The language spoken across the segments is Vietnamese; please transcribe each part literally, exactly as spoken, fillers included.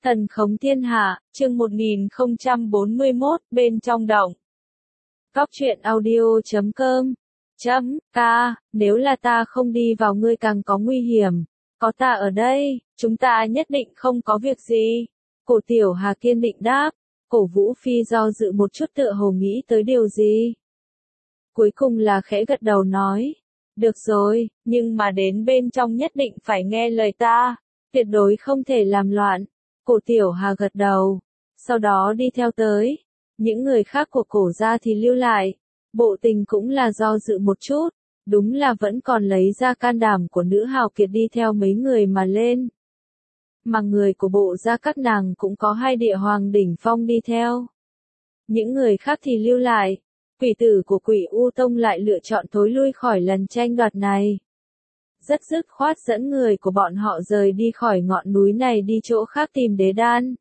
Thần khống thiên hạ, chương một nghìn không trăm bốn mươi mốt, bên trong động. Góc truyện audio chấm com. Chấm, ca, nếu là ta không đi vào ngươi càng có nguy hiểm. Có ta ở đây, chúng ta nhất định không có việc gì. Cổ Tiểu Hà kiên định đáp. Cổ Vũ Phi do dự một chút tựa hồ nghĩ tới điều gì. Cuối cùng là khẽ gật đầu nói. Được rồi, nhưng mà đến bên trong nhất định phải nghe lời ta. Tuyệt đối không thể làm loạn. Cổ Tiểu Hà gật đầu, sau đó đi theo tới. Những người khác của cổ gia thì lưu lại. Bộ Tình cũng là do dự một chút, đúng là vẫn còn lấy ra can đảm của nữ hào kiệt đi theo mấy người mà lên. Mà người của bộ gia các nàng cũng có hai địa hoàng đỉnh phong đi theo. Những người khác thì lưu lại. Quỷ tử của Quỷ U Tông lại lựa chọn thối lui khỏi lần tranh đoạt này. Rất dứt khoát dẫn người của bọn họ rời đi khỏi ngọn núi này đi chỗ khác tìm đế đan.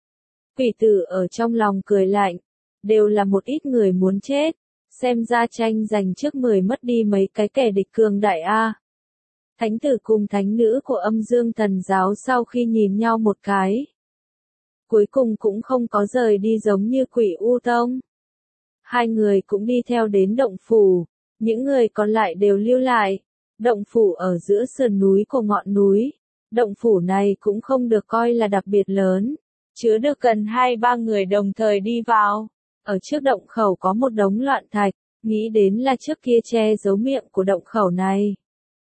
Quỷ tử ở trong lòng cười lạnh, đều là một ít người muốn chết, xem ra tranh giành trước mười mất đi mấy cái kẻ địch cường đại a. Thánh tử cùng thánh nữ của Âm Dương Thần giáo sau khi nhìn nhau một cái, cuối cùng cũng không có rời đi giống như Quỷ U Tông. Hai người cũng đi theo đến động phủ, những người còn lại đều lưu lại. Động phủ ở giữa sườn núi của ngọn núi. Động phủ này cũng không được coi là đặc biệt lớn, chứa được gần hai ba người đồng thời đi vào. Ở trước động khẩu có một đống loạn thạch, nghĩ đến là trước kia che giấu miệng của động khẩu này.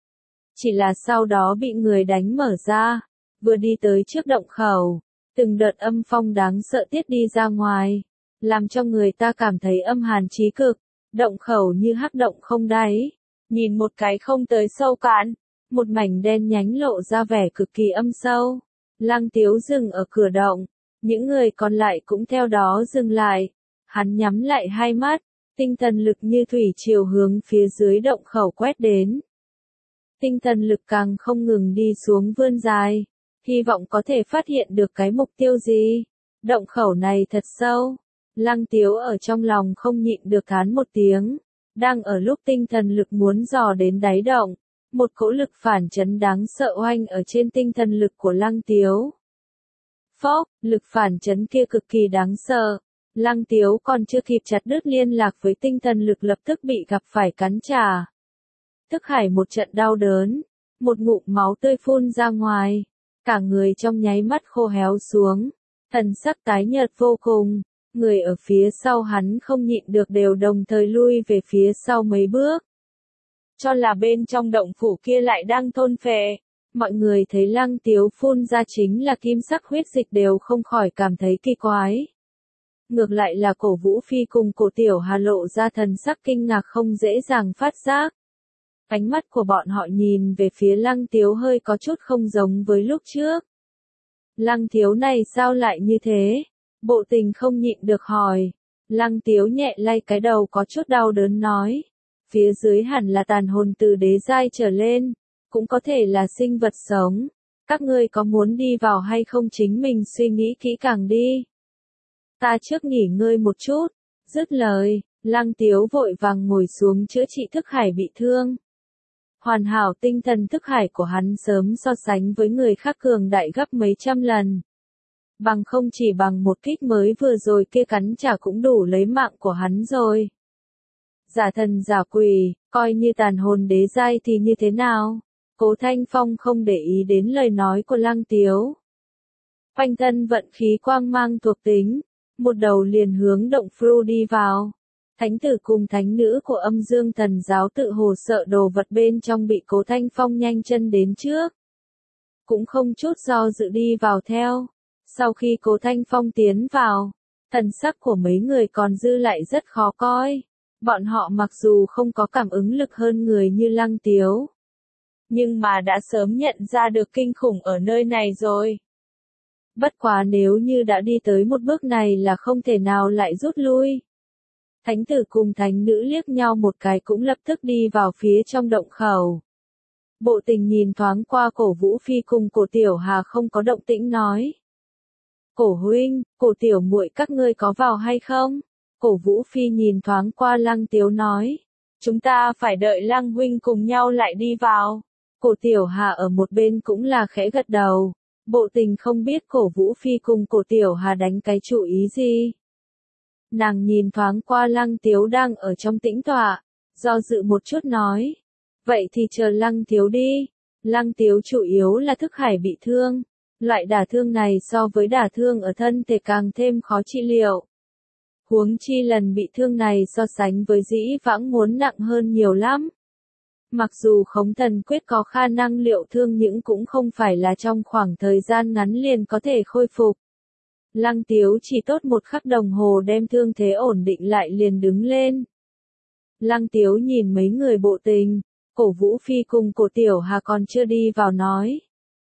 Chỉ là sau đó bị người đánh mở ra, vừa đi tới trước động khẩu, từng đợt âm phong đáng sợ tiết đi ra ngoài, làm cho người ta cảm thấy âm hàn chí cực. Động khẩu như hắc động không đáy. Nhìn một cái không tới sâu cạn, một mảnh đen nhánh lộ ra vẻ cực kỳ âm sâu. Lăng Tiếu dừng ở cửa động, những người còn lại cũng theo đó dừng lại. Hắn nhắm lại hai mắt, tinh thần lực như thủy triều hướng phía dưới động khẩu quét đến. Tinh thần lực càng không ngừng đi xuống vươn dài, hy vọng có thể phát hiện được cái mục tiêu gì. Động khẩu này thật sâu, Lăng Tiếu ở trong lòng không nhịn được thán một tiếng. Đang ở lúc tinh thần lực muốn dò đến đáy động, một cỗ lực phản chấn đáng sợ oanh ở trên tinh thần lực của Lăng Tiếu. Phốc, lực phản chấn kia cực kỳ đáng sợ. Lăng Tiếu còn chưa kịp chặt đứt liên lạc với tinh thần lực lập tức bị gặp phải cắn trả. Thức hải một trận đau đớn, một ngụm máu tươi phun ra ngoài, cả người trong nháy mắt khô héo xuống, thần sắc tái nhợt vô cùng. Người ở phía sau hắn không nhịn được đều đồng thời lui về phía sau mấy bước. Cho là bên trong động phủ kia lại đang thôn phệ. Mọi người thấy Lăng Tiếu phun ra chính là kim sắc huyết dịch đều không khỏi cảm thấy kỳ quái. Ngược lại là Cổ Vũ Phi cùng Cổ Tiểu Hà lộ ra thần sắc kinh ngạc không dễ dàng phát giác. Ánh mắt của bọn họ nhìn về phía Lăng Tiếu hơi có chút không giống với lúc trước. Lăng Tiếu này sao lại như thế? Bộ Tình không nhịn được hỏi. Lăng Tiếu nhẹ lay cái đầu có chút đau đớn nói. Phía dưới hẳn là tàn hồn từ đế giai trở lên, cũng có thể là sinh vật sống. Các ngươi có muốn đi vào hay không chính mình suy nghĩ kỹ càng đi. Ta trước nghỉ ngơi một chút. Dứt lời, Lăng Tiếu vội vàng ngồi xuống chữa trị thức hải bị thương. Hoàn hảo tinh thần thức hải của hắn sớm so sánh với người khác cường đại gấp mấy trăm lần. Bằng không chỉ bằng một kích mới vừa rồi kia cắn trả cũng đủ lấy mạng của hắn rồi. Giả thần giả quỷ, coi như tàn hồn đế giai thì như thế nào? Cố Thanh Phong không để ý đến lời nói của Lăng Tiếu. Quanh thân vận khí quang mang thuộc tính, một đầu liền hướng động Fru đi vào. Thánh tử cùng thánh nữ của Âm Dương Thần giáo tự hồ sợ đồ vật bên trong bị Cố Thanh Phong nhanh chân đến trước. Cũng không chút do dự đi vào theo. Sau khi Cố Thanh Phong tiến vào, thần sắc của mấy người còn dư lại rất khó coi. Bọn họ mặc dù không có cảm ứng lực hơn người như Lăng Tiếu, nhưng mà đã sớm nhận ra được kinh khủng ở nơi này rồi. Bất quá nếu như đã đi tới một bước này là không thể nào lại rút lui. Thánh tử cùng thánh nữ liếc nhau một cái cũng lập tức đi vào phía trong động khẩu. Bộ Tình nhìn thoáng qua Cổ Vũ Phi cùng Cổ Tiểu Hà không có động tĩnh nói. Cổ huynh, Cổ tiểu muội các ngươi có vào hay không? Cổ Vũ Phi nhìn thoáng qua Lăng Tiếu nói. Chúng ta phải đợi Lăng huynh cùng nhau lại đi vào. Cổ Tiểu Hà ở một bên cũng là khẽ gật đầu. Bộ Tình không biết Cổ Vũ Phi cùng Cổ Tiểu Hà đánh cái chủ ý gì. Nàng nhìn thoáng qua Lăng Tiếu đang ở trong tĩnh tọa, do dự một chút nói. Vậy thì chờ Lăng Tiếu đi. Lăng Tiếu chủ yếu là thức hải bị thương. Loại đả thương này so với đả thương ở thân thể càng thêm khó trị liệu. Huống chi lần bị thương này so sánh với dĩ vãng muốn nặng hơn nhiều lắm. Mặc dù khống thần quyết có khả năng liệu thương nhưng cũng không phải là trong khoảng thời gian ngắn liền có thể khôi phục. Lăng Tiếu chỉ tốt một khắc đồng hồ đem thương thế ổn định lại liền đứng lên. Lăng Tiếu nhìn mấy người Bộ Tình, Cổ Vũ Phi cùng Cổ Tiểu Hà còn chưa đi vào nói.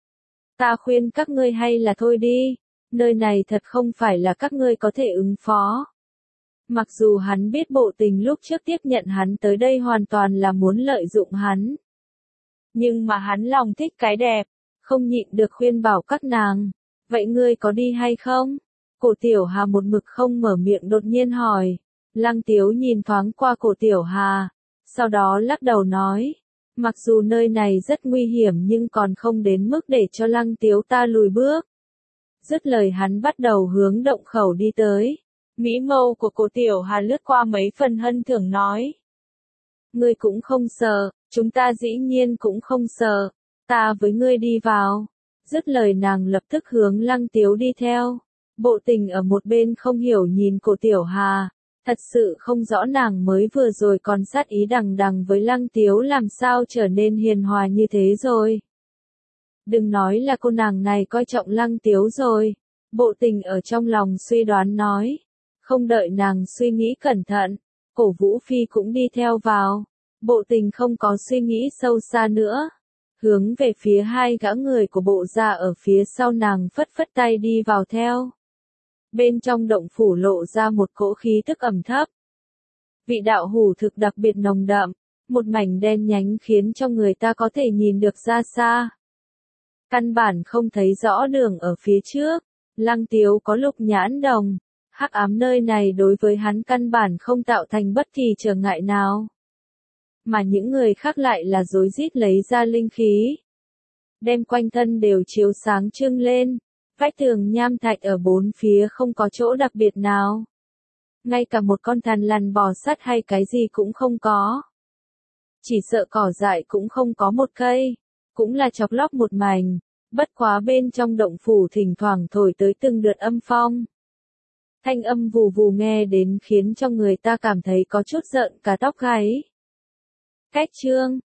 Ta khuyên các ngươi hay là thôi đi, nơi này thật không phải là các ngươi có thể ứng phó. Mặc dù hắn biết Bộ Tình lúc trước tiếp nhận hắn tới đây hoàn toàn là muốn lợi dụng hắn. Nhưng mà hắn lòng thích cái đẹp, không nhịn được khuyên bảo các nàng. Vậy ngươi có đi hay không? Cổ Tiểu Hà một mực không mở miệng đột nhiên hỏi. Lăng Tiếu nhìn thoáng qua Cổ Tiểu Hà, sau đó lắc đầu nói. Mặc dù nơi này rất nguy hiểm nhưng còn không đến mức để cho Lăng Tiếu ta lùi bước. Dứt lời hắn bắt đầu hướng động khẩu đi tới. Mỹ mâu của Cổ Tiểu Hà lướt qua mấy phần hân thưởng nói. Ngươi cũng không sợ, chúng ta dĩ nhiên cũng không sợ, ta với ngươi đi vào. Dứt lời nàng lập tức hướng Lăng Tiếu đi theo. Bộ Tình ở một bên không hiểu nhìn Cổ Tiểu Hà, thật sự không rõ nàng mới vừa rồi còn sát ý đằng đằng với Lăng Tiếu làm sao trở nên hiền hòa như thế rồi. Đừng nói là cô nàng này coi trọng Lăng Tiếu rồi. Bộ Tình ở trong lòng suy đoán nói. Không đợi nàng suy nghĩ cẩn thận, Cổ Vũ Phi cũng đi theo vào. Bộ Tình không có suy nghĩ sâu xa nữa. Hướng về phía hai gã người của bộ gia ở phía sau nàng phất phất tay đi vào theo. Bên trong động phủ lộ ra một cỗ khí tức ẩm thấp. Vị đạo hủ thực đặc biệt nồng đậm, một mảnh đen nhánh khiến cho người ta có thể nhìn được ra xa. Căn bản không thấy rõ đường ở phía trước, Lăng Tiếu có lục nhãn đồng, hắc ám nơi này đối với hắn căn bản không tạo thành bất kỳ trở ngại nào. Mà những người khác lại là rối rít lấy ra linh khí. Đem quanh thân đều chiếu sáng trưng lên, vách tường nham thạch ở bốn phía không có chỗ đặc biệt nào. Ngay cả một con thằn lằn bò sát hay cái gì cũng không có. Chỉ sợ cỏ dại cũng không có một cây, cũng là chọc lóc một mảnh, bất quá bên trong động phủ thỉnh thoảng thổi tới từng đợt âm phong. Thanh âm vù vù nghe đến khiến cho người ta cảm thấy có chút giận cả tóc gáy. Cách chương